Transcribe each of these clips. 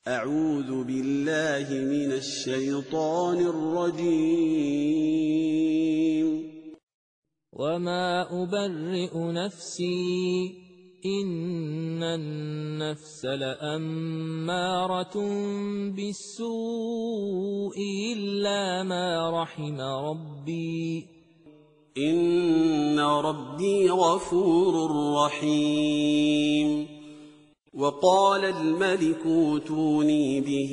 أعوذ بالله من الشيطان الرجيم. وما أبرئ نفسي إن النفس لأمارة بالسوء إلا ما رحم ربي إن ربي غفور رحيم. وقال الملك اوتوني به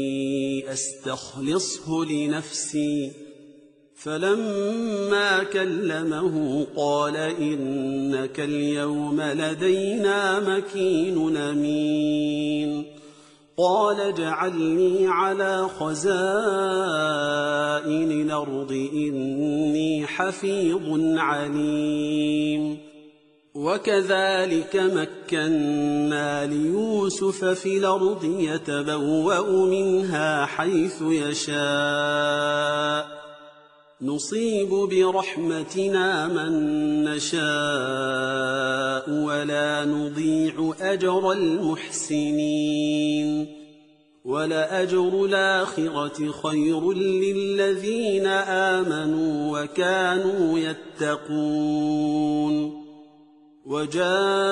أستخلصه لنفسي، فلما كلمه قال إنك اليوم لدينا مكين أمين. قال اجعلني على خزائن الأرض إني حفيظ عليم. وكذلك مكنا ليوسف في الأرض يتبوأ منها حيث يشاء، نصيب برحمتنا من نشاء ولا نضيع أجر المحسنين. ولأجر الآخرة خير للذين آمنوا وكانوا يتقون. وجاء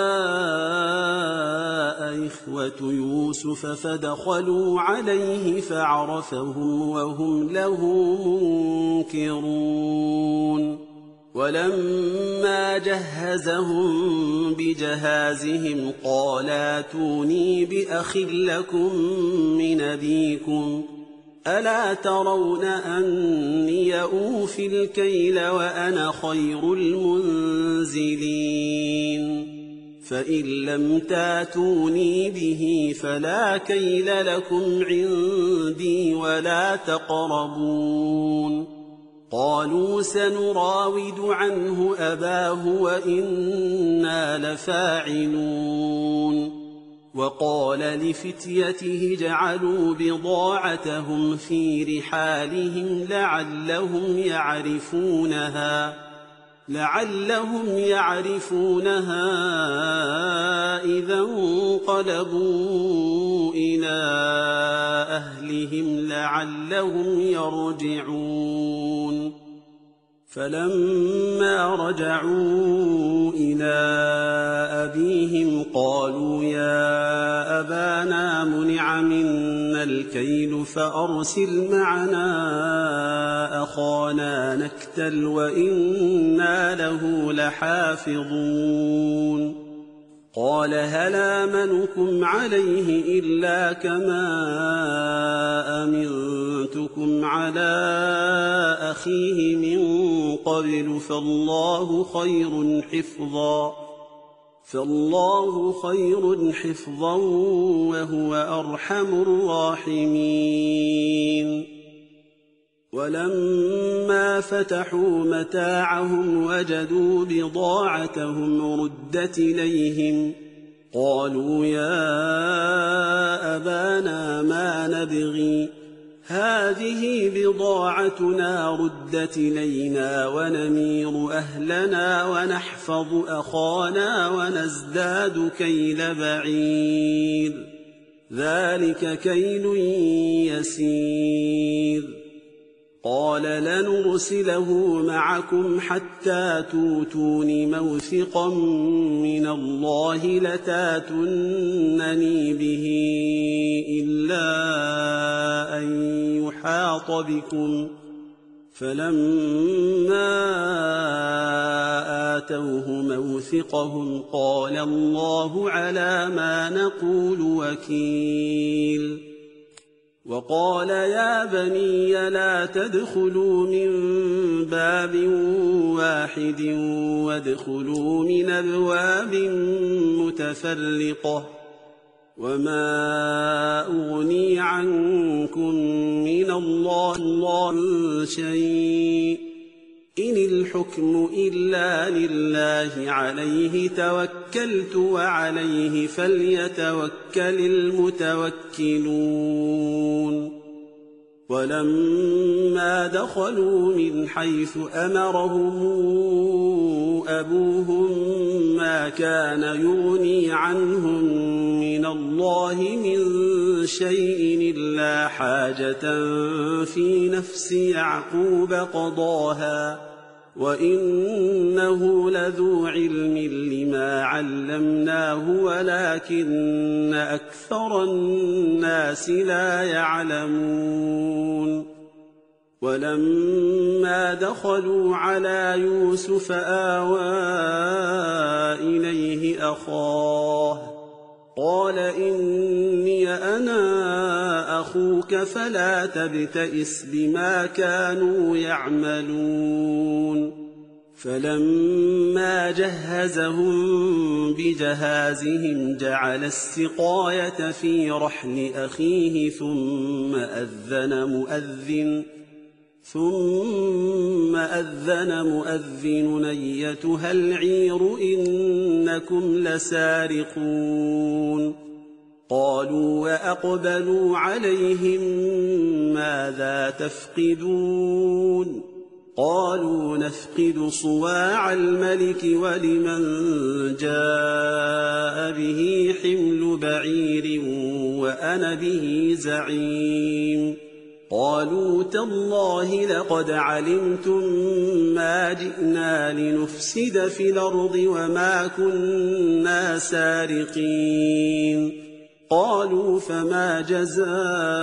إخوة يوسف فدخلوا عليه فعرفهم وهم له منكرون. ولما جهزهم بجهازهم قال ائتوني بأخ لكم من أبيكم ألا ترون أني أوفي الكيل وأنا خير المنزلين؟ فإن لم تاتوني به فلا كيل لكم عندي ولا تقربون. قالوا سنراود عنه أباه وإنا لفاعلون. وقال لفتيته اجعلوا بضاعتهم في رحالهم لعلهم يعرفونها إذا انقلبوا إلى أهلهم لعلهم يرجعون. فلما رجعوا إلى أبيهم قالوا يا أبانا منع منا الكيل فأرسل معنا أخانا نكتل وإنا له لحافظون. قال هل آمنكم عليه إلا كما أمنتكم على أخيه من قبل فالله خير حفظا وهو أرحم الراحمين. ولما فتحوا متاعهم وجدوا بضاعتهم ردت إليهم قالوا يا أبانا ما نبغي هذه بضاعتنا ردت إلينا ونمير أهلنا ونحفظ أخانا ونزداد كيل بعير ذلك كيل يسير. قال لنرسله معكم حتى توتون موثقا من الله لتاتونني به إلا أن يحاط بكم. فلما آتوه موثقهم قال الله على ما نقول وكيل. وقال يا بني لا تدخلوا من باب واحد وادخلوا من أبواب متفرقة وما أغني عنكم من الله شيء إن الحكم إلا لله عليه توكلت وعليه فليتوكل المتوكلون. ولما دخلوا من حيث أمرهم أبوهم ما كان يغني عنهم من الله من شيء إلا حاجة في نفس يعقوب قضاها وإنه لذو علم لما علمناه ولكن أكثر الناس لا يعلمون ولما دخلوا على يوسف آوى إليه أخاه قال إني أنا أخوك فلا تبتئس بما كانوا يعملون فلما جهزهم بجهازهم جعل السقاية في رحل أخيه ثم أذن مؤذن أيتها العير إنكم لسارقون قالوا وأقبلوا عليهم ماذا تفقدون قالوا نفقد صواع الملك ولمن جاء به حمل بعير وأنا به زعيم قالوا تالله لقد علمتم ما جئنا لنفسد في الأرض وما كنا سارقين قالوا فما جزاؤه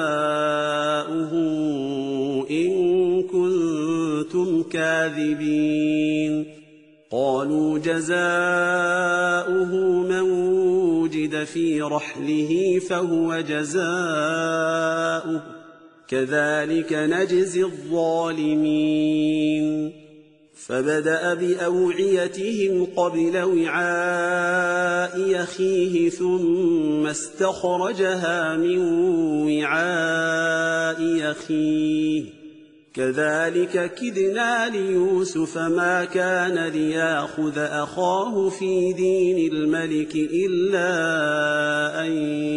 إن كنتم كاذبين قالوا جزاؤه من وجد في رحله فهو جزاؤه كذلك نجزي الظالمين فبدأ بأوعيتهم قبل وعاء أخيه ثم استخرجها من وعاء أخيه كذلك كدنا ليوسف ما كان ليأخذ أخاه في دين الملك إلا أن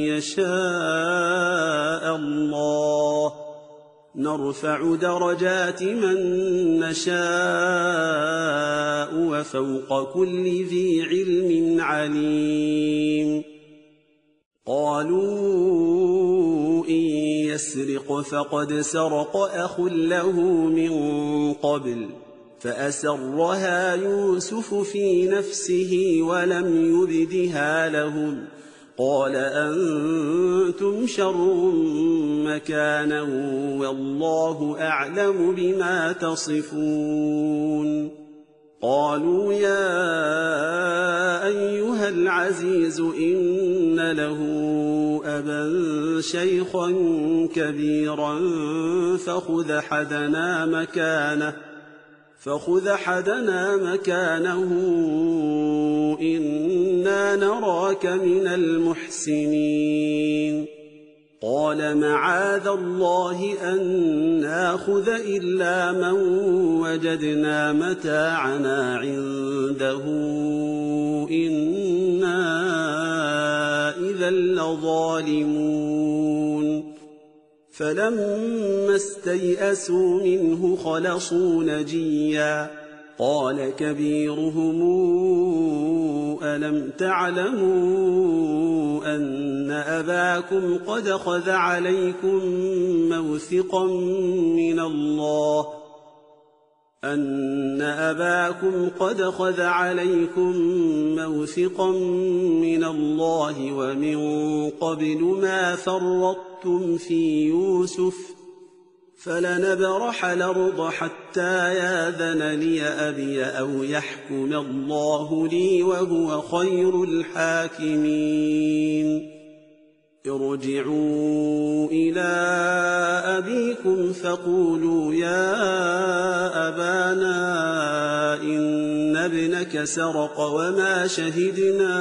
يشاء الله نرفع درجات من نشاء وفوق كل ذي علم عليم قالوا إن يسرق فقد سرق أخ له من قبل فأسرها يوسف في نفسه ولم يبدها لهم قال أنتم شر مكانا والله أعلم بما تصفون قالوا يا أيها العزيز إن له أبا شيخا كبيرا فخذ أحدنا مكانه إنا نراك من المحسنين قال معاذ الله أن ناخذ إلا من وجدنا متاعنا عنده إنا إذا لظالمون فلما استيئسوا منه خلصوا نجيا قال كبيرهم ألم تعلموا أن أباكم قد أخذ عليكم موثقا من الله ومن قبل ما فرطتم في يوسف فلنبرح الأرض حتى ياذن لي أبي أو يحكم الله لي وهو خير الحاكمين ارجعوا إلى أبيكم فقولوا يا أبانا إن ابنك سرق وما شهدنا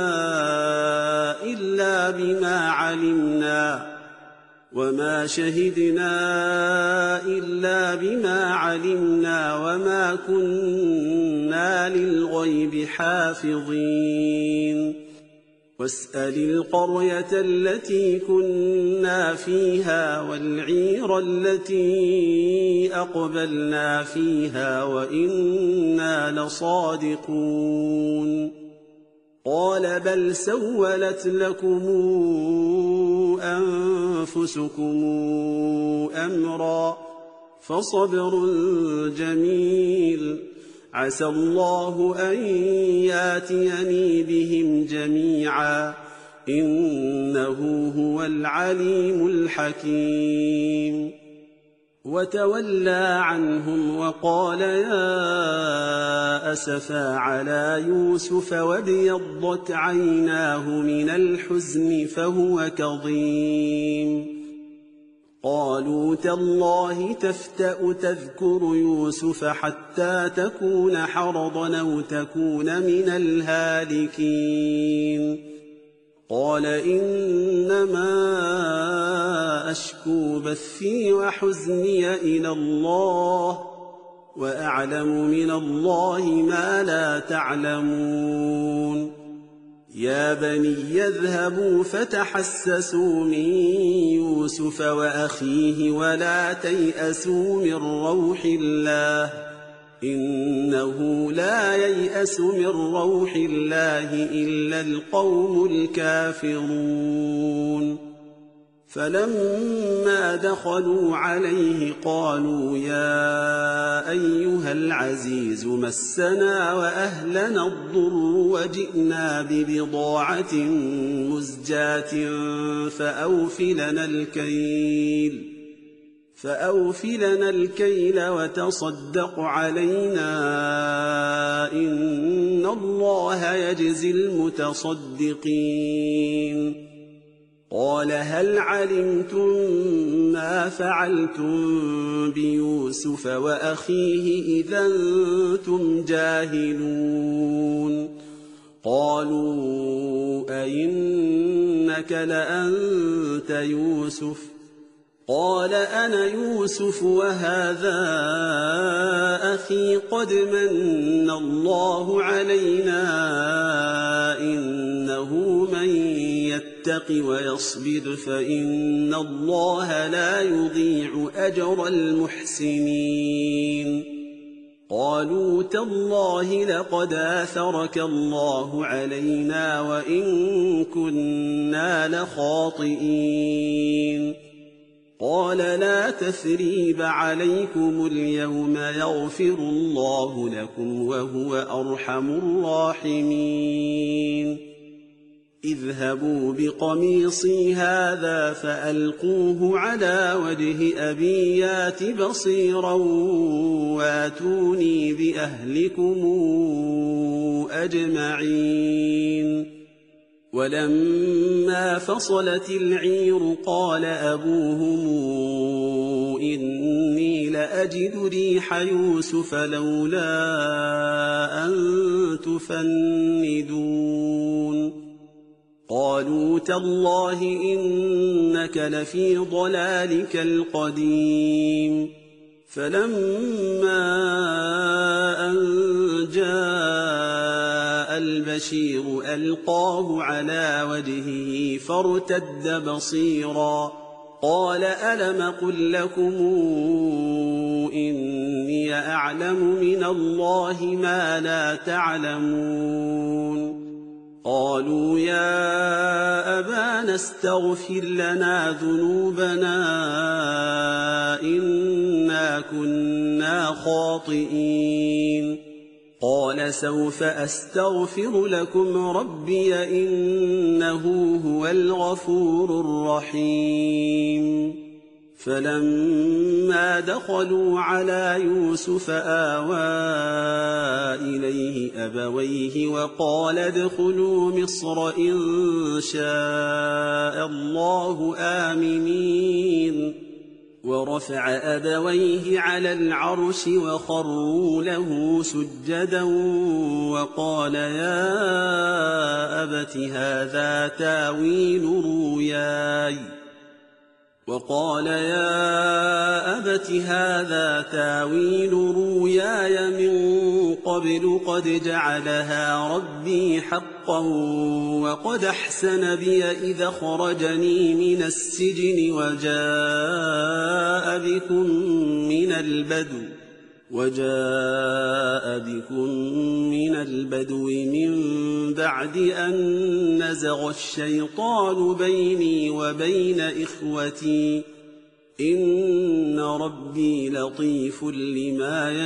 إلا بما علمنا وما كنا للغيب حافظين واسأل القرية التي كنا فيها والعير التي أقبلنا فيها وإنا لصادقون قال بل سولت لكم أنفسكم أمرا فصبر جميل عسى الله أن ياتيني بهم جميعا إنه هو العليم الحكيم وتولى عنهم وقال يا أسفا على يوسف وابيضت عيناه من الحزن فهو كظيم قالوا تالله تفتأ تذكر يوسف حتى تكون حرضا أو تكون من الهالكين قال إنما أشكو بثي وحزني إلى الله وأعلم من الله ما لا تعلمون يا بني يذهبوا فتحسسوا من يوسف وأخيه ولا تيأسوا من روح الله إنه لا ييأس من روح الله إلا القوم الكافرون فلما دخلوا عليه قالوا يا أيها العزيز مسنا وأهلنا الضر وجئنا ببضاعة مزجاة فأوفلنا الكيل وتصدق علينا إن الله يجزي المتصدقين قال هل علمتم ما فعلتم بيوسف وأخيه إذا أنتم جاهلون قالوا أئنك لأنت يوسف قال أنا يوسف وهذا أخي قد من الله علينا إنه من يتق ويصبر فإن الله لا يضيع أجر المحسنين قالوا تالله لقد آثرك الله علينا وإن كنا لخاطئين قال لا تثريب عليكم اليوم يغفر الله لكم وهو أرحم الراحمين اذهبوا بقميصي هذا فألقوه على وجه أبي يات بصيرا واتوني بأهلكم أجمعين ولما فصلت العير قال أبوهم إني لأجد ريح يوسف لولا أن تفندون قالوا تالله إنك لفي ضلالك القديم فلما أن جاء البشير ألقاه على وجهه فارتد بصيرا قال ألم قل لكم إني أعلم من الله ما لا تعلمون قالوا يا أبانا استغفر لنا ذنوبنا إنا كنا خاطئين قال سوف أستغفر لكم ربي إنه هو الغفور الرحيم فلما دخلوا على يوسف آوى إليه أبويه وقال ادخلوا مصر إن شاء الله آمنين ورفع أبويه على العرش وخروا له سجدا وقال يا أبت هذا تاويل رؤياي من قبل قد جعلها ربي حقا صدقا وقد أحسن بي إذا خرجني من السجن وجاء بكم من البدو من بعد أن نزغ الشيطان بيني وبين إخوتي إن ربي لطيف لما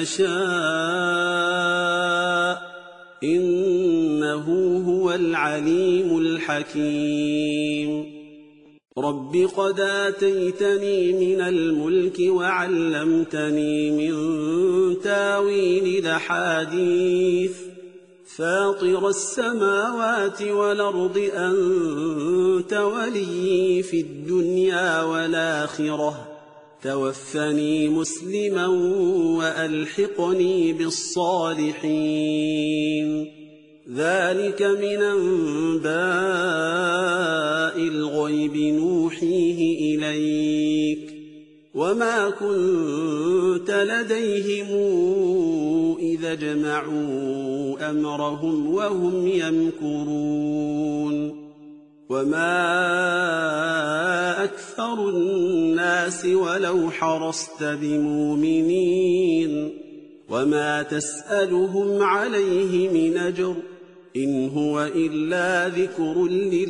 يشاء إنه هو العليم الحكيم رب قد آتيتني من الملك وعلمتني من تاويل الأحاديث فاطر السماوات والأرض أنت ولي في الدنيا والآخرة توفني مسلما وألحقني بالصالحين ذلك من أنباء الغيب نوحيه إليك وما كنت لديهم إذا جمعوا أمرهم وهم يمكرون وما أكثر الناس ولو حرصت بمؤمنين وما تسألهم عليه من أجر إن هو إلا ذكر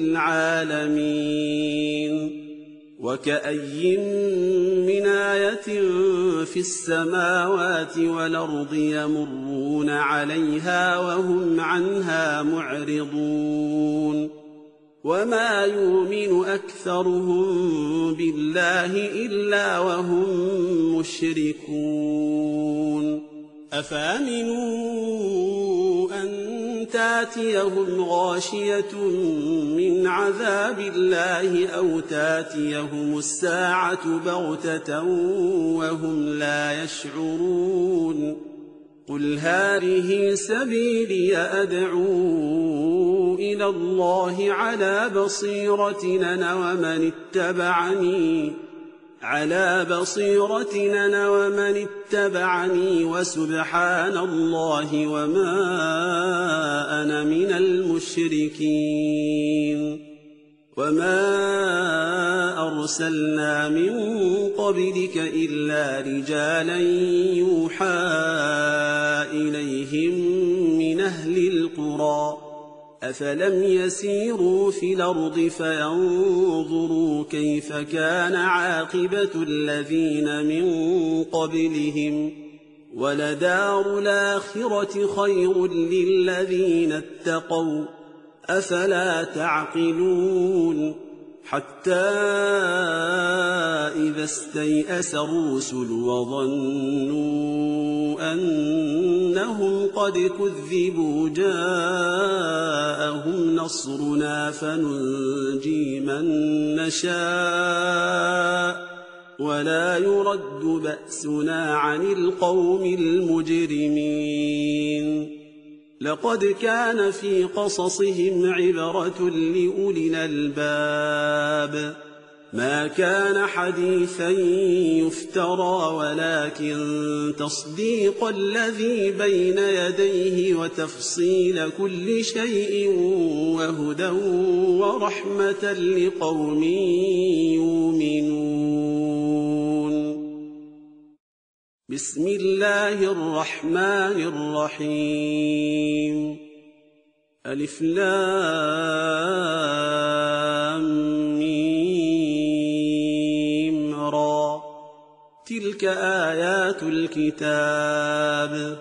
للعالمين وكأي من آية في السماوات والأرض يمرون عليها وهم عنها معرضون وما يؤمن أكثرهم بالله إلا وهم مشركون أفأمنوا أن تاتيهم غاشية من عذاب الله أو تاتيهم الساعة بغتة وهم لا يشعرون قل هذه سبيلي أدعو إلى الله على بصيرة أنا ومن اتبعني وسبحان الله وما أنا من المشركين وما أرسلنا من قبلك إلا رجالا يوحى إليهم من أهل القرى أفلم يسيروا في الأرض فينظروا كيف كان عاقبة الذين من قبلهم ولدار الآخرة خير للذين اتقوا أفلا تعقلون حتى إذا استيأس الرسل وظنوا أنهم قد كذبوا جاءهم نصرنا فننجي من نشاء ولا يرد بأسنا عن القوم المجرمين لقد كان في قصصهم عبرة لأولي الألباب ما كان حديثا يفترى ولكن تصديق الذي بين يديه وتفصيل كل شيء وهدى ورحمة لقوم يؤمنون بسم الله الرحمن الرحيم ألف لام ميم را تلك آيات الكتاب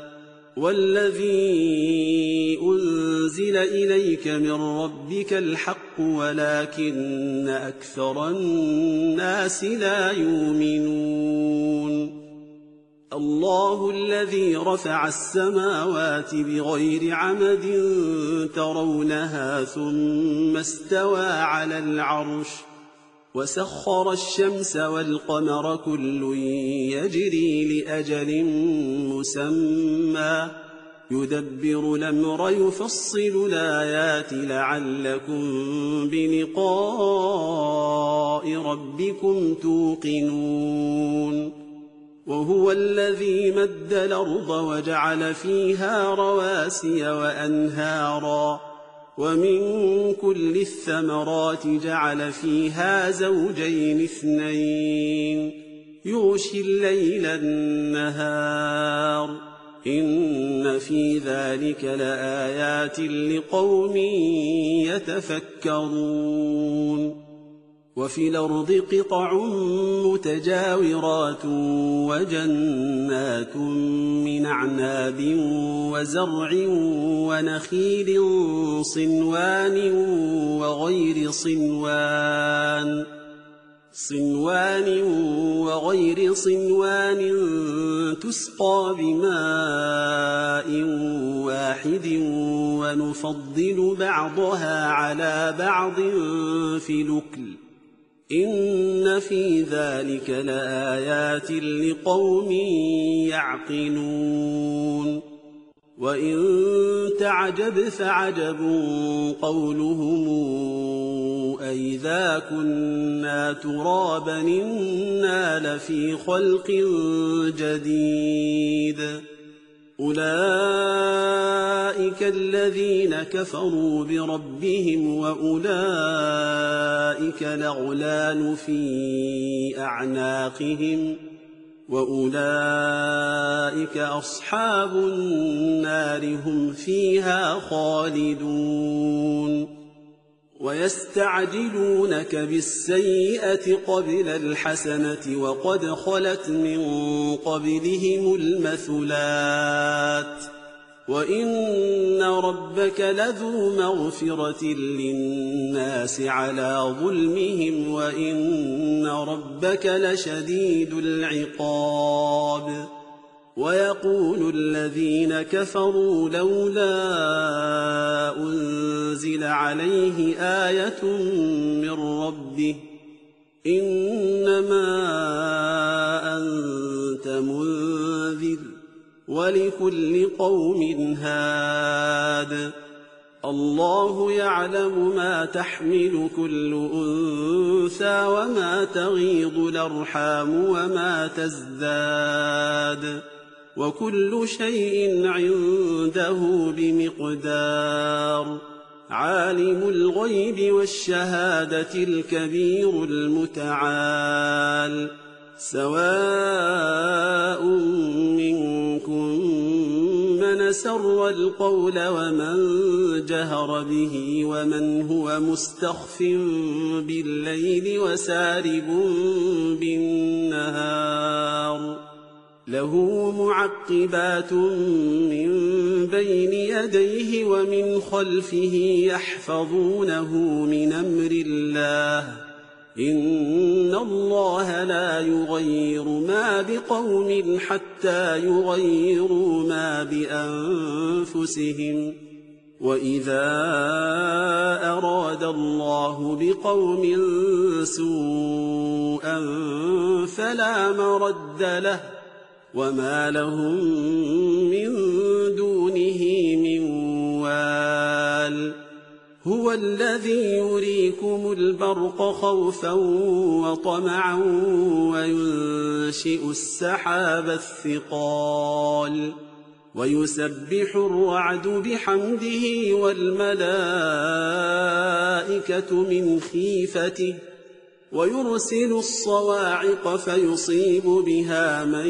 والذي أنزل إليك من ربك الحق ولكن أكثر الناس لا يؤمنون الله الذي رفع السماوات بغير عمد ترونها ثم استوى على العرش وسخر الشمس والقمر كل يجري لأجل مسمى يدبر الأمر يفصل الآيات لعلكم بلقاء ربكم توقنون وهو الذي مد الأرض وجعل فيها رواسي وأنهارا ومن كل الثمرات جعل فيها زوجين اثنين يغشي الليل النهار إن في ذلك لآيات لقوم يتفكرون وفي الأرض قطع متجاورات وجنات من أعناب وزرع ونخيل صنوان وغير صنوان تسقى بماء واحد ونفضل بعضها على بعض في الأكل إن في ذلك لآيات لقوم يعقلون وإن تعجب فعجب قولهم أئذا كنا ترابا إنا لفي خلق جديد أولئك الذين كفروا بربهم وأولئك الأغلال في أعناقهم وأولئك أصحاب النار هم فيها خالدون ويستعجلونك بالسيئة قبل الحسنة وقد خلت من قبلهم المثلات وإن ربك لذو مغفرة للناس على ظلمهم وإن ربك لشديد العقاب ويقول الذين كفروا لولا أنزل عليه آية من ربه إنما أنت منذر ولكل قوم هاد الله يعلم ما تحمل كل أنثى وما تغيض الأرحام وما تزداد وكل شيء عنده بمقدار عالم الغيب والشهادة الكبير المتعال سواء منكم من سر القول ومن جهر به ومن هو مستخف بالليل وسارب بالنهار له معقبات من بين يديه ومن خلفه يحفظونه من أمر الله إن الله لا يغير ما بقوم حتى يغيروا ما بأنفسهم وإذا أراد الله بقوم سوءا فلا مرد له وما لهم من دونه من وال هو الذي يريكم البرق خوفا وطمعا وينشئ السحاب الثقال ويسبح الرعد بحمده والملائكة من خيفته ويرسل الصواعق فيصيب بها من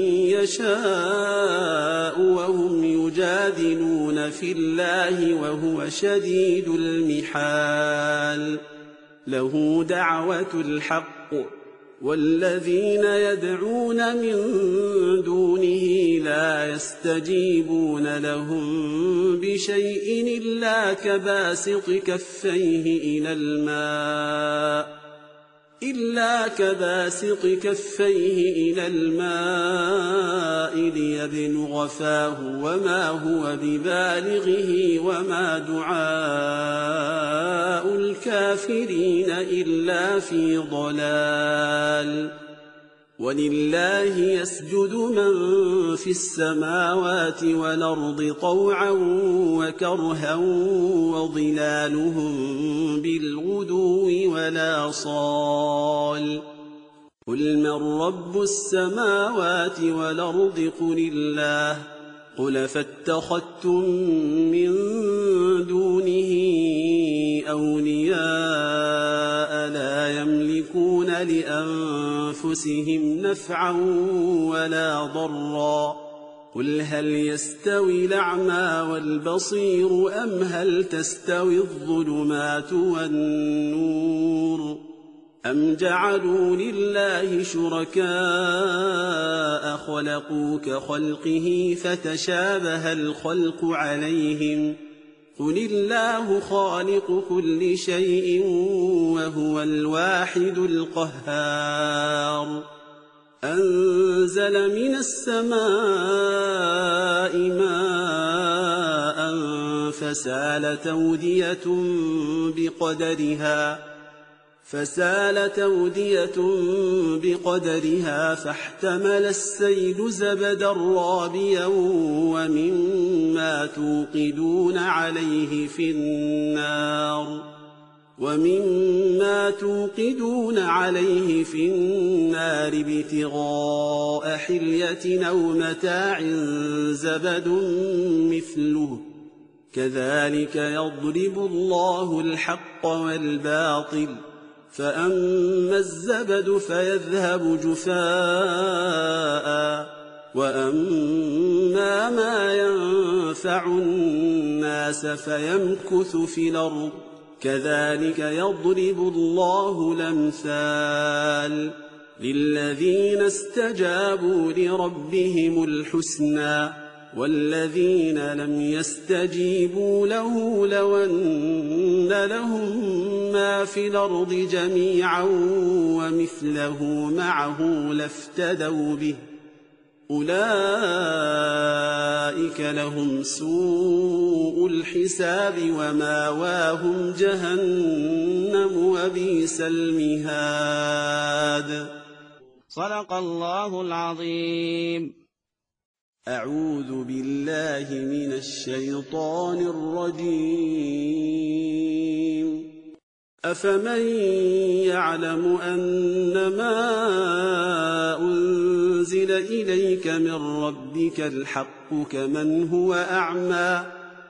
يشاء وهم يجادلون في الله وهو شديد المحال له دعوة الحق والذين يدعون من دونه لا يستجيبون لهم بشيء إلا كباسط كفيه إلى الماء ليبلغ فاه وما هو ببالغه وما دعاء الكافرين إلا في ضلال ولله يسجد من في السماوات والأرض طوعا وكرها وظلالهم بالغدو والآصال قل من رب السماوات والأرض قل فاتخذتم من دونه أولياء لا يملكون لأنفسهم نفعا ولا ضرا قل هل يستوي الأعمى والبصير أم هل تستوي الظلمات والنور أم جعلوا لله شركاء خلقوا كخلقه فتشابه الخلق عليهم قل الله خالق كل شيء وهو الواحد القهار أنزل من السماء ماء فسالت أودية بقدرها فاحتمل السيل زبدا رابيا ومما توقدون عليه في النار ابتغاء حلية أو متاع زبد مثله كذلك يضرب الله الحق والباطل فأما الزبد فيذهب جفاء وأما ما ينفع الناس فيمكث في الأرض كذلك يضرب الله الأمثال للذين استجابوا لربهم الحسنى والذين لم يستجيبوا له لو أن لهم ما في الأرض جميعا ومثله معه لافتدوا به أولئك لهم سوء الحساب وماواهم جهنم وبئس المهاد. صدق الله العظيم. أعوذ بالله من الشيطان الرجيم. أفمن يعلم أنما أنزل إليك من ربك الحق كمن هو أعمى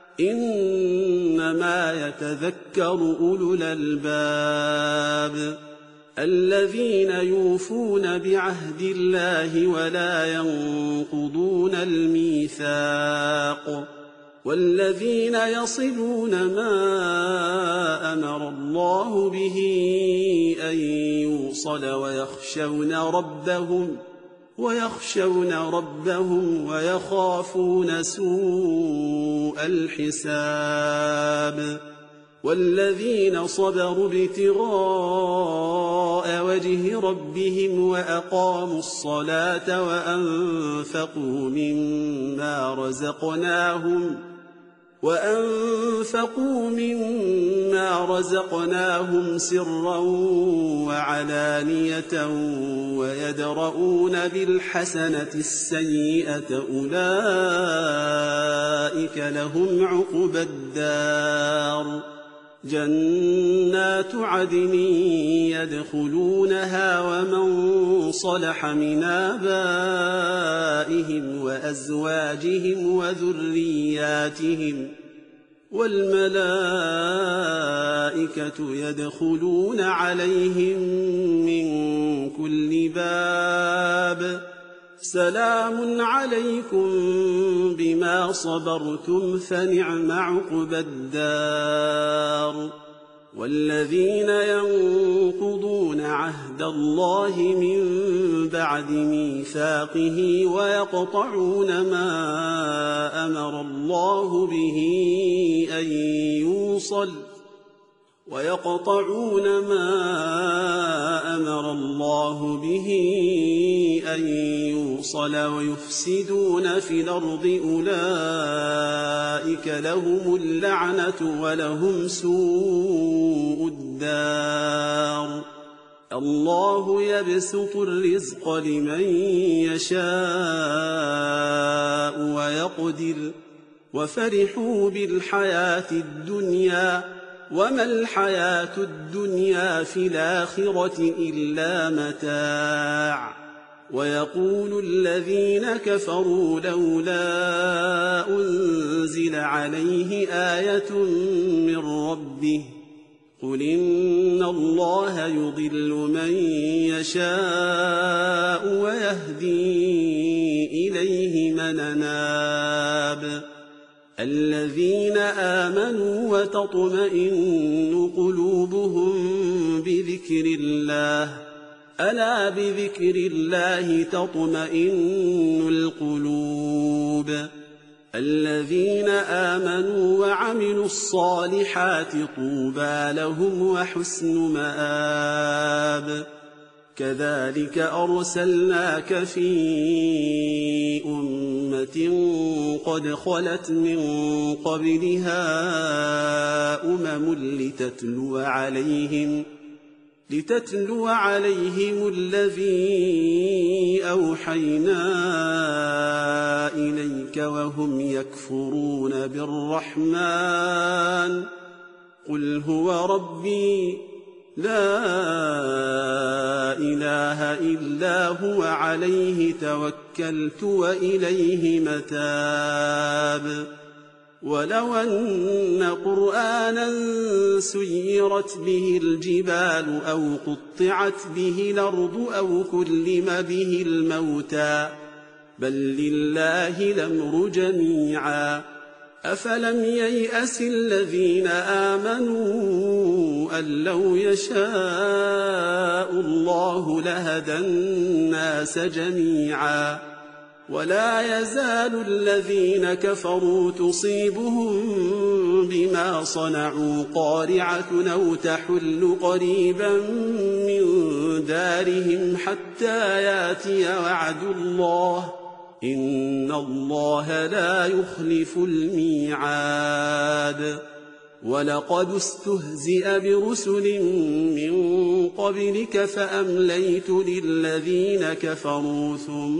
إنما يتذكر أولو الألباب الذين يوفون بعهد الله ولا ينقضون الميثاق والذين يصلون ما أمر الله به أن يوصل ويخشون ربهم ويخافون سوء الحساب والذين صبروا ابتغاء وجه ربهم وأقاموا الصلاة وأنفقوا مما رزقناهم سرا وعلانية ويدرؤون بالحسنة السيئة أولئك لهم عقبى الدار جنات عدن يدخلونها ومن صلح من آبائهم وأزواجهم وذرياتهم والملائكة يدخلون عليهم من كل باب سلام عليكم بما صبرتم فنعم عقبى الدار والذين ينقضون عهد الله من بعد ميثاقه ويقطعون ما أمر الله به أن يوصل ويفسدون في الأرض أولئك لهم اللعنة ولهم سوء الدار الله يبسط الرزق لمن يشاء ويقدر وفرحوا بالحياة الدنيا وما الحياة الدنيا في الآخرة إلا متاع ويقول الذين كفروا لولا أنزل عليه آية من ربه قل إن الله يضل من يشاء ويهدي إليه من أناب الذين آمنوا وتطمئن قلوبهم بذكر الله ألا بذكر الله تطمئن القلوب الذين آمنوا وعملوا الصالحات طوبى لهم وحسن مآب كذلك أرسلناك في أمة قد خلت من قبلها لتتلو عليهم الذي أوحينا إليك وهم يكفرون بالرحمن قل هو ربي لا إله إلا هو عليه توكلت وإليه متاب ولو أن قرآنا سيرت به الجبال أو قطعت به الأرض أو كلم به الموتى بل لله الأمر جميعا أفلم ييأس الذين آمنوا أن لو يشاء الله لهدى الناس جميعا ولا يزال الذين كفروا تصيبهم بما صنعوا قارعة أو تحل قريبا من دارهم حتى ياتي وعد الله إن الله لا يخلف الميعاد ولقد استهزئ برسل من قبلك فأمليت للذين كفروا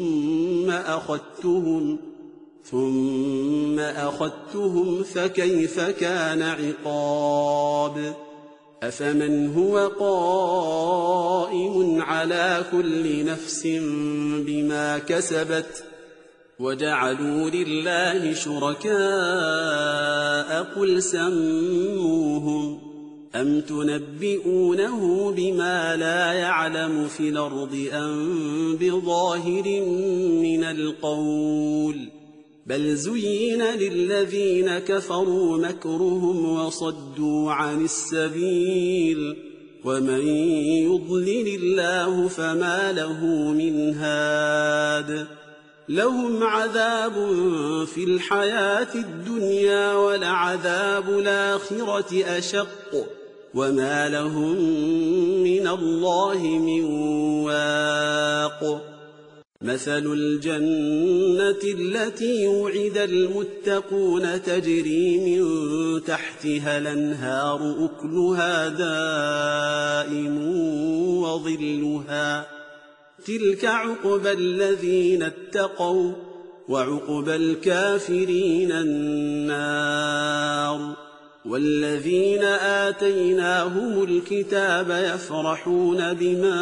ثم أخذتهم فكيف كان عقاب أفمن هو قائم على كل نفس بما كسبت وجعلوا لله شركاء قل سموهم أم تنبئونه بما لا يعلم في الأرض أم بظاهر من القول بل زين للذين كفروا مكرهم وصدوا عن السبيل ومن يضلل الله فما له من هاد لهم عذاب في الحياة الدنيا ولعذاب الآخرة أشق وما لهم من الله من واق مثل الجنة التي وعد المتقون تجري من تحتها الأنهار أكلها دائم وظلها تلك عقبى الذين اتقوا وعقبى الكافرين النار والذين آتيناهم الكتاب يفرحون بما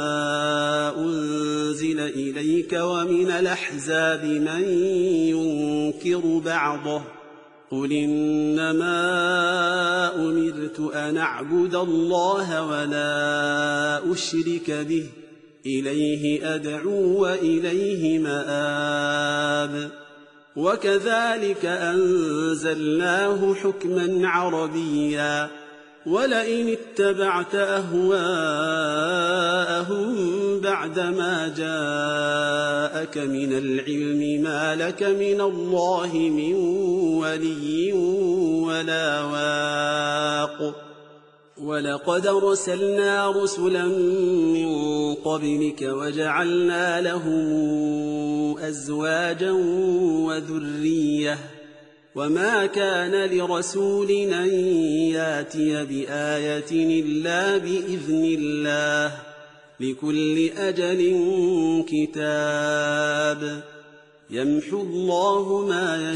أنزل إليك ومن الأحزاب من ينكر بعضه قل إنما أمرت أن أعبد الله ولا أشرك به إليه أدعو وإليه مآب وكذلك أنزلناه حكما عربيا ولئن اتبعت أهواءهم بعدما جاءك من العلم ما لك من الله من ولي ولا واق ولقد أرسلنا رسلا من قبلك وجعلنا لهم أزواجا وذرية وما كان لرسول أن ياتي بآية إلا بإذن الله لكل أجل كتاب يمحو الله ما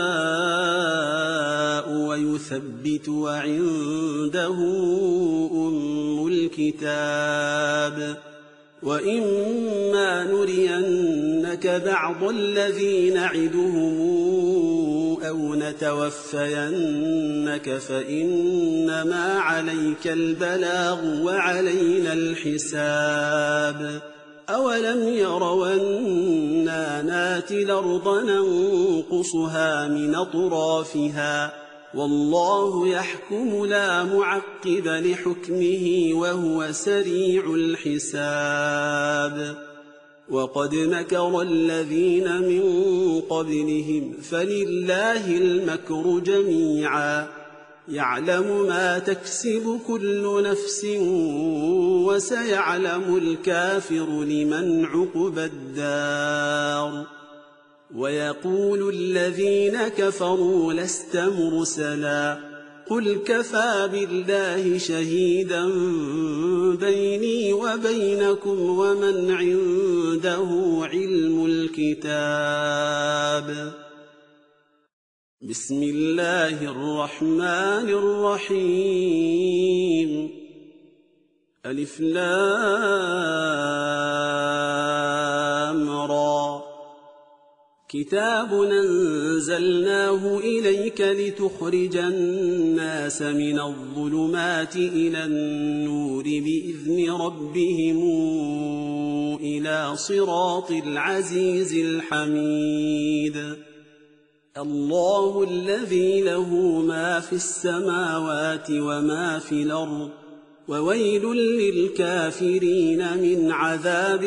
يشاء ويثبت وعنده أم الكتاب وإما نرينك بعض الذي نعدهم أو نتوفينك فإنما عليك البلاغ وعلينا الحساب أولم يروا أنا ناتي الأرض ننقصها من أطرافها والله يحكم لا معقب لحكمه وهو سريع الحساب وقد مكر الذين من قبلهم فلله المكر جميعا يعلم ما تكسب كل نفس وسيعلم الكافر لمن عقبى الدار ويقول الذين كفروا لست مرسلا قل كفى بالله شهيدا بيني وبينكم ومن عنده علم الكتاب بسم الله الرحمن الرحيم ألف لام را كتاب أنزلناه إليك لتخرج الناس من الظلمات إلى النور بإذن ربهم إلى صراط العزيز الحميد الله الذي له ما في السماوات وما في الأرض وويل للكافرين من عذاب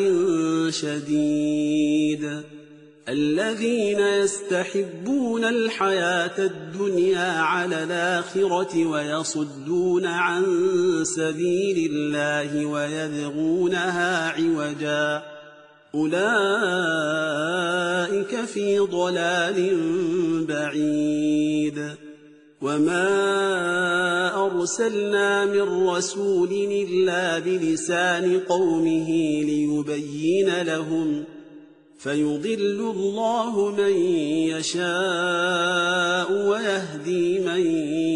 شديد الذين يستحبون الحياة الدنيا على الآخرة ويصدون عن سبيل الله ويبغونها عوجا أولئك في ضلال بعيد وما أرسلنا من رسول إلا بلسان قومه ليبين لهم فيضل الله من يشاء ويهدي من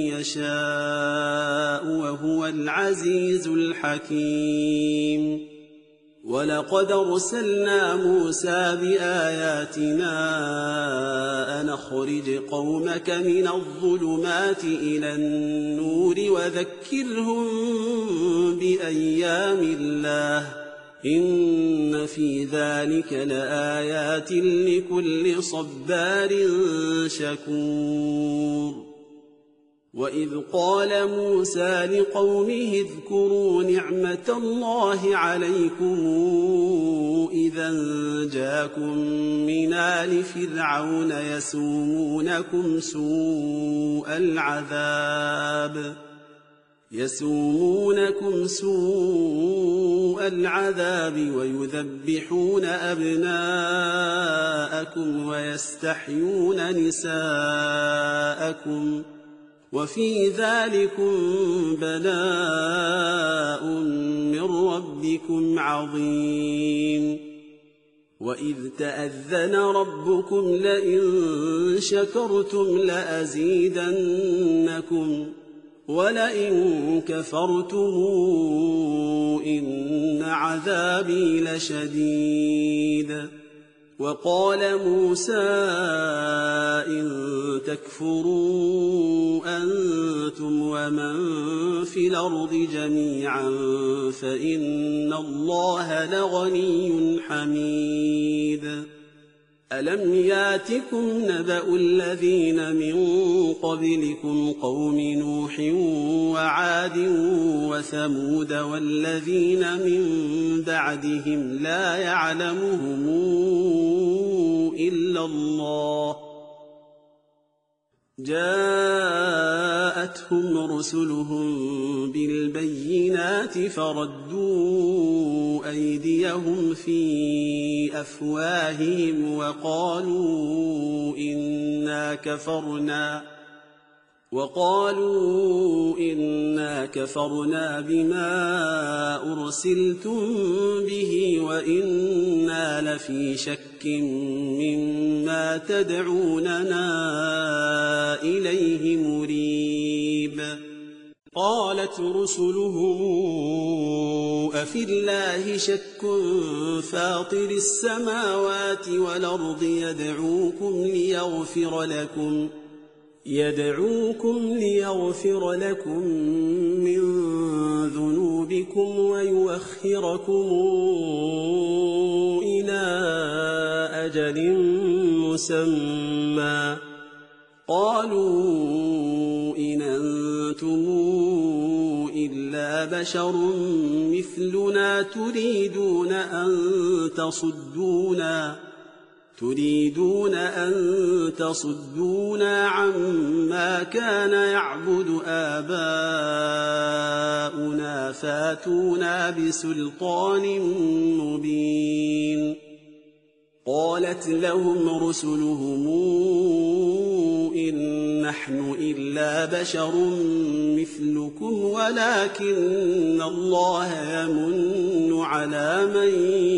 يشاء وهو العزيز الحكيم ولقد أرسلنا موسى بآياتنا أن أخرج قومك من الظلمات إلى النور وذكرهم بأيام الله إن في ذلك لآيات لكل صبار شكور وإذ قال موسى لقومه اذكروا نعمة الله عليكم إذا جاءكم من آل فرعون يسومونكم سوء العذاب ويذبحون أبناءكم ويستحيون نساءكم وفي ذلكم بلاء من ربكم عظيم وإذ تأذن ربكم لئن شكرتم لأزيدنكم ولئن كفرتم إن عذابي لشديد وقال موسى إن تكفروا أنتم ومن في الأرض جميعا فإن الله لغني حميد ألم ياتكم نبأ الذين من قبلكم قوم نوح وعاد وثمود والذين من بعدهم لا يعلمهم إلا الله جاءتهم رسلهم بالبينات فردوا أيديهم في أفواههم وقالوا إنا كفرنا بما أرسلتم به وإنا لفي شك مما تدعوننا إليه مريب قالت رسلهم أفي الله شك فاطر السماوات والأرض يدعوكم ليغفر لكم من ذنوبكم ويؤخركم إلى أجل مسمى قالوا إن أنتم إلا بشر مثلنا تريدون أن تصدونا عما كان يعبد آباؤنا فاتونا بسلطان مبين قالت لهم رسلهم إن نحن إلا بشر مثلكم ولكن الله يمن على من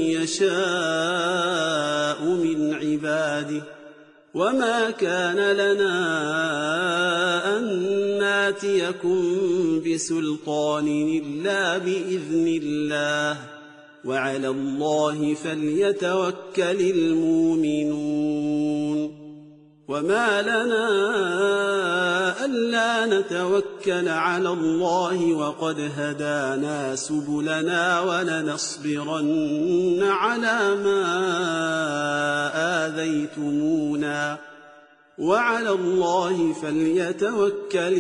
يشاء من عباده وما كان لنا أن ناتيكم بسلطان إلا بإذن الله وعلى الله فليتوكل المؤمنون وما لنا ألا نتوكل على الله وقد هدانا سبلنا ولنصبرن على ما آذيتمونا وعلى الله فليتوكل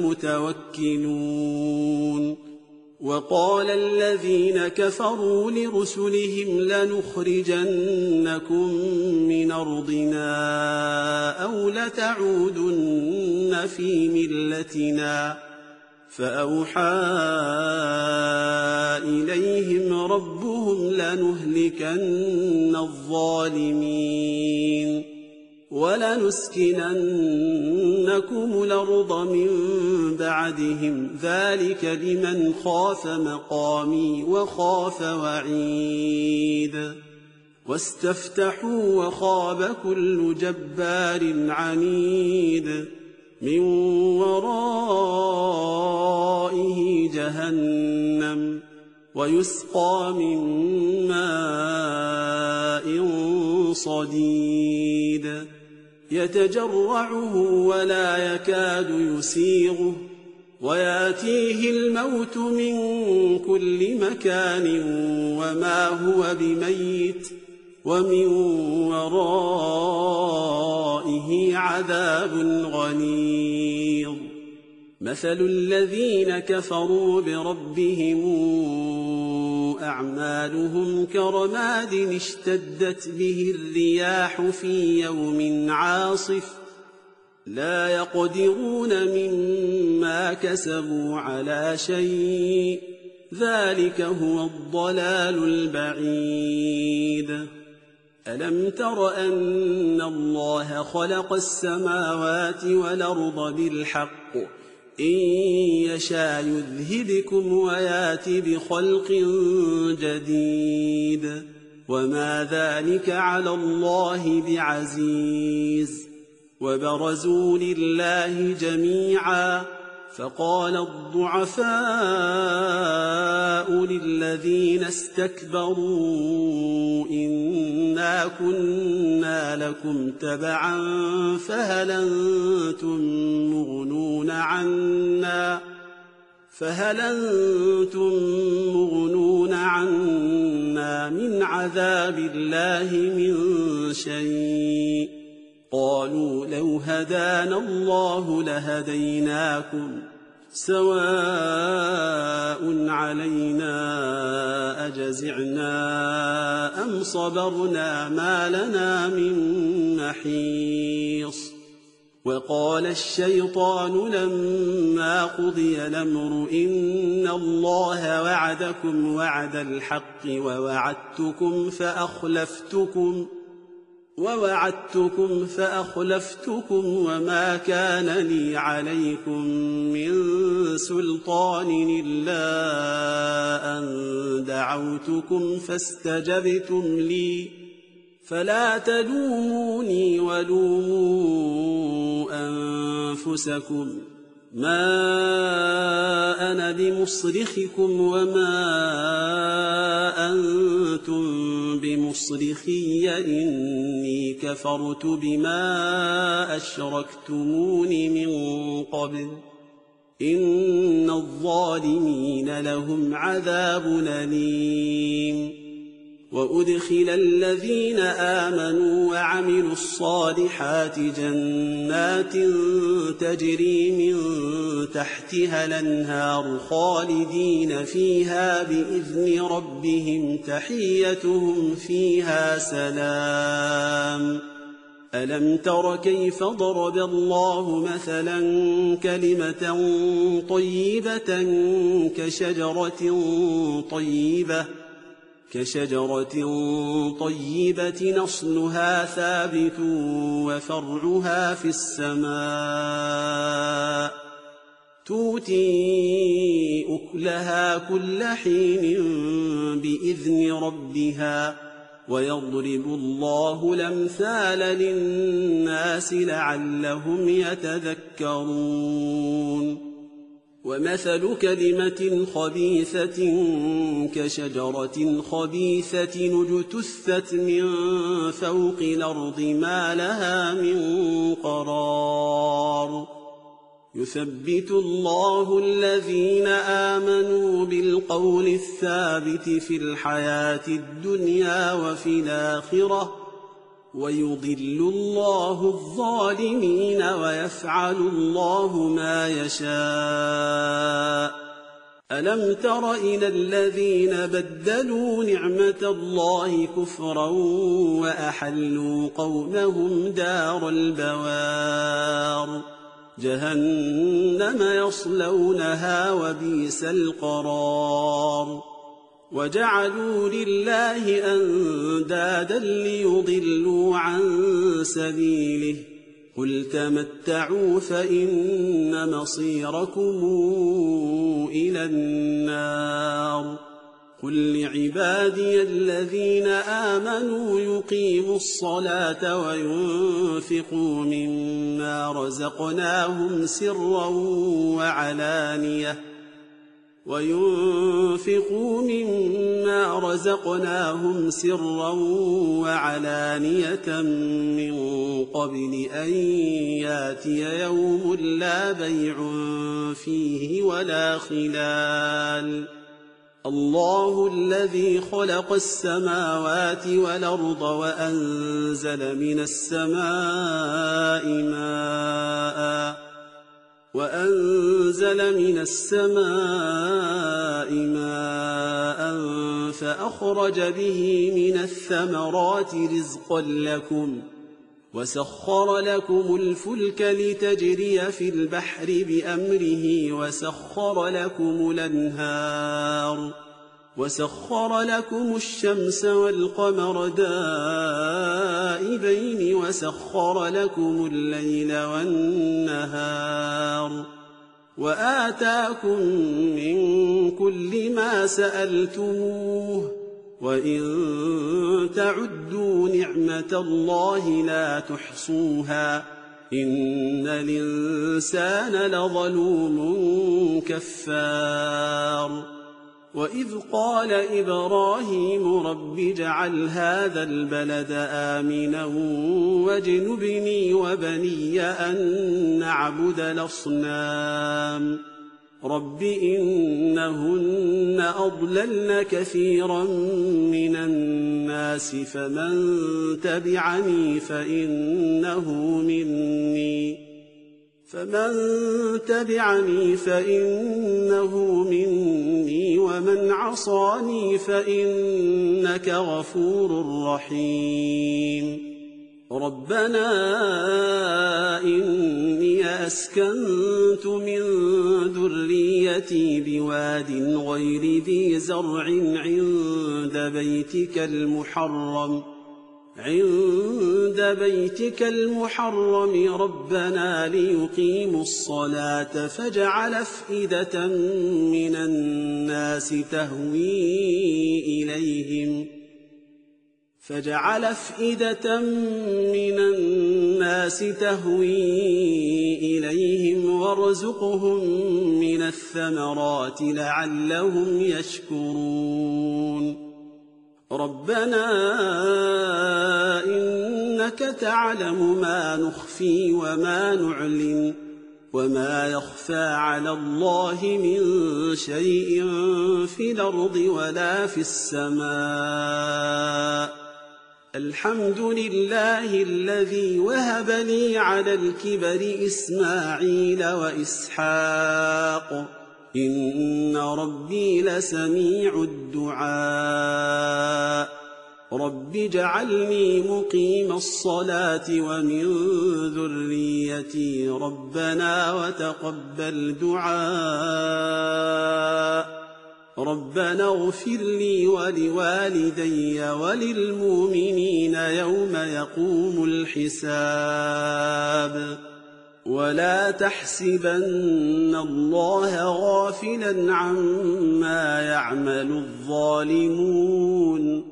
المتوكلون وقال الذين كفروا لرسلهم لنخرجنكم من أرضنا أو لتعودن في ملتنا فأوحى إليهم ربهم لنهلكن الظالمين ولنسكننكم الأرض من بعدهم ذلك لمن خاف مقامي وخاف وعيد واستفتحوا وخاب كل جبار عنيد من ورائه جهنم ويسقى من ماء صديد يتجرعه ولا يكاد يسيغه وياتيه الموت من كل مكان وما هو بميت ومن ورائه عذاب غليظ مثل الذين كفروا بربهم أعمالهم كرماد اشتدت به الرياح في يوم عاصف لا يقدرون مما كسبوا على شيء ذلك هو الضلال البعيد ألم تر أن الله خلق السماوات والأرض بالحق إن يشاء يذهبكم ويات بخلق جديد وما ذلك على الله بعزيز وبرزوا لله جميعا فقال الضعفاء للذين استكبروا إنا كنا لكم تبعا فهل أنتم مغنون عنا من عذاب الله من شيء قالوا لو هدانا الله لهديناكم سواء علينا أجزعنا أم صبرنا ما لنا من محيص وقال الشيطان لما قضي الأمر إن الله وعدكم وعد الحق ووعدتكم فأخلفتكم وما كان لي عليكم من سلطان إلا أن دعوتكم فاستجبتم لي فلا تلوموني ولوموا أنفسكم ما أنا بمصرخكم وما أنتم بمصرخي إني كفرت بما أشركتمون من قبل إن الظالمين لهم عذاب أليم وأدخل الذين آمنوا وعملوا الصالحات جنات تجري من تحتها الأنهار خالدين فيها بإذن ربهم تحيتهم فيها سلام ألم تر كيف ضرب الله مثلا كلمة طيبة كشجرة طيبة أصلها ثابت وفرعها في السماء تؤتي أكلها كل حين بإذن ربها ويضرب الله الأمثال للناس لعلهم يتذكرون ومثل كلمة خبيثة كشجرة خبيثة اجتثت من فوق الأرض ما لها من قرار يثبت الله الذين آمنوا بالقول الثابت في الحياة الدنيا وفي الآخرة ويضل الله الظالمين ويفعل الله ما يشاء ألم تر إلى الذين بدلوا نعمة الله كفرا وأحلوا قومهم دار البوار جهنم يصلونها وبئس القرار وجعلوا لله أندادا ليضلوا عن سبيله قل تمتعوا فإن مصيركم إلى النار قل لعبادي الذين آمنوا يقيموا الصلاة وينفقوا مما رزقناهم سرا وعلانية من قبل أن ياتي يوم لا بيع فيه ولا خلال الله الذي خلق السماوات والأرض وأنزل من السماء ماء فأخرج به من الثمرات رزقا لكم وسخر لكم الفلك لتجري في البحر بأمره وسخر لكم الشمس والقمر دائبين وسخر لكم الليل والنهار وآتاكم من كل ما سألتموه وإن تعدوا نعمة الله لا تحصوها إن الإنسان لظلوم كفار وإذ قال إبراهيم رب اجعل هذا البلد آمنا واجنبني وبني أن نعبد الأصنام رب إنهن أضللن كثيرا من الناس فمن تبعني فإنه مني ومن عصاني فإنك غفور رحيم ربنا إني أسكنت من ذريتي بواد غير ذي زرع عند بيتك المحرم ربنا ليقيموا الصلاة فاجعل أفئدة من الناس فجعل أفئدة من الناس تهوي إليهم وارزقهم من الثمرات لعلهم يشكرون ربنا إنك تعلم ما نخفي وما نعلن وما يخفى على الله من شيء في الأرض ولا في السماء الحمد لله الذي وهب لي على الكبر إسماعيل وإسحاق إن ربي لسميع الدعاء رب اجعلني مقيم الصلاة ومن ذريتي ربنا وتقبل دعاء ربنا اغفر لي ولوالدي وللمؤمنين يوم يقوم الحساب ولا تحسبن الله غافلا عما يعمل الظالمون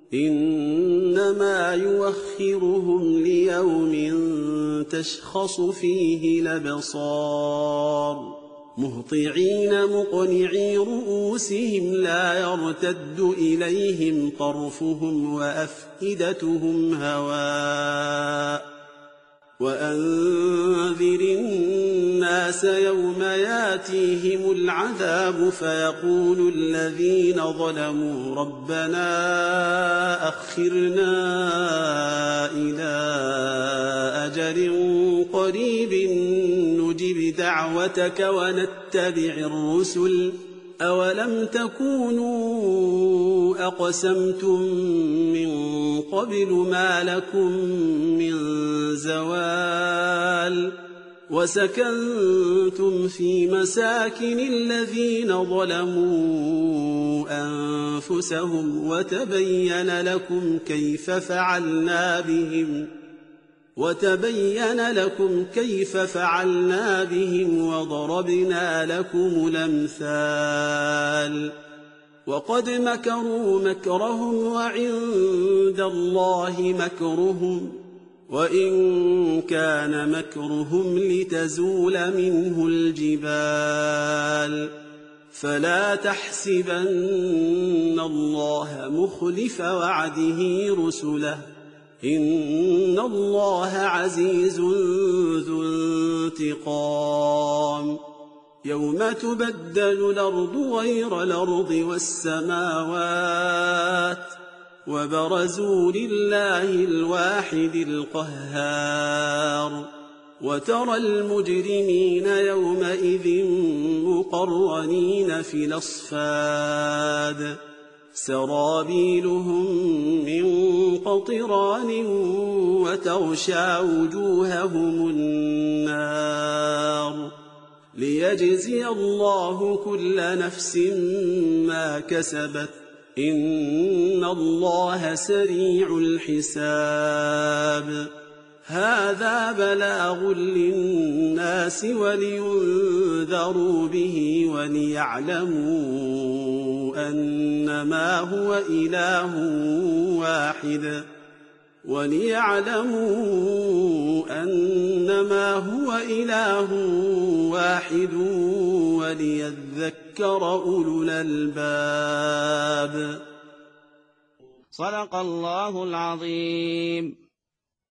إنما يوخرهم ليوم تشخص فيه الأبصار مهطعين مقنعي رؤوسهم لا يرتد إليهم طرفهم وأفئدتهم هواء وأنذر الناس يوم ياتيهم العذاب فيقول الذين ظلموا ربنا أخرنا إلى أجل قريب نجب دعوتك ونتبع الرسل أولم تكونوا أقسمتم من قبل ما لكم من زوال وسكنتم في مساكن الذين ظلموا أنفسهم وتبين لكم كيف فعلنا بهم وضربنا لكم الأمثال وقد مكروا مكرهم وعند الله مكرهم وإن كان مكرهم لتزول منه الجبال فلا تحسبن الله مخلف وعده رسله إن الله عزيز ذو انتقام يوم تبدل الأرض غير الأرض والسماوات وبرزوا لله الواحد القهار وترى المجرمين يومئذ مقرنين في الأصفاد سرابيلهم من قطران وتغشى وجوههم النار ليجزي الله كل نفس ما كسبت إن الله سريع الحساب هذا بلاغ للناس ولينذروا به وليعلموا أنما هو إله واحد وليذكر أولو الألباب صدق الله العظيم.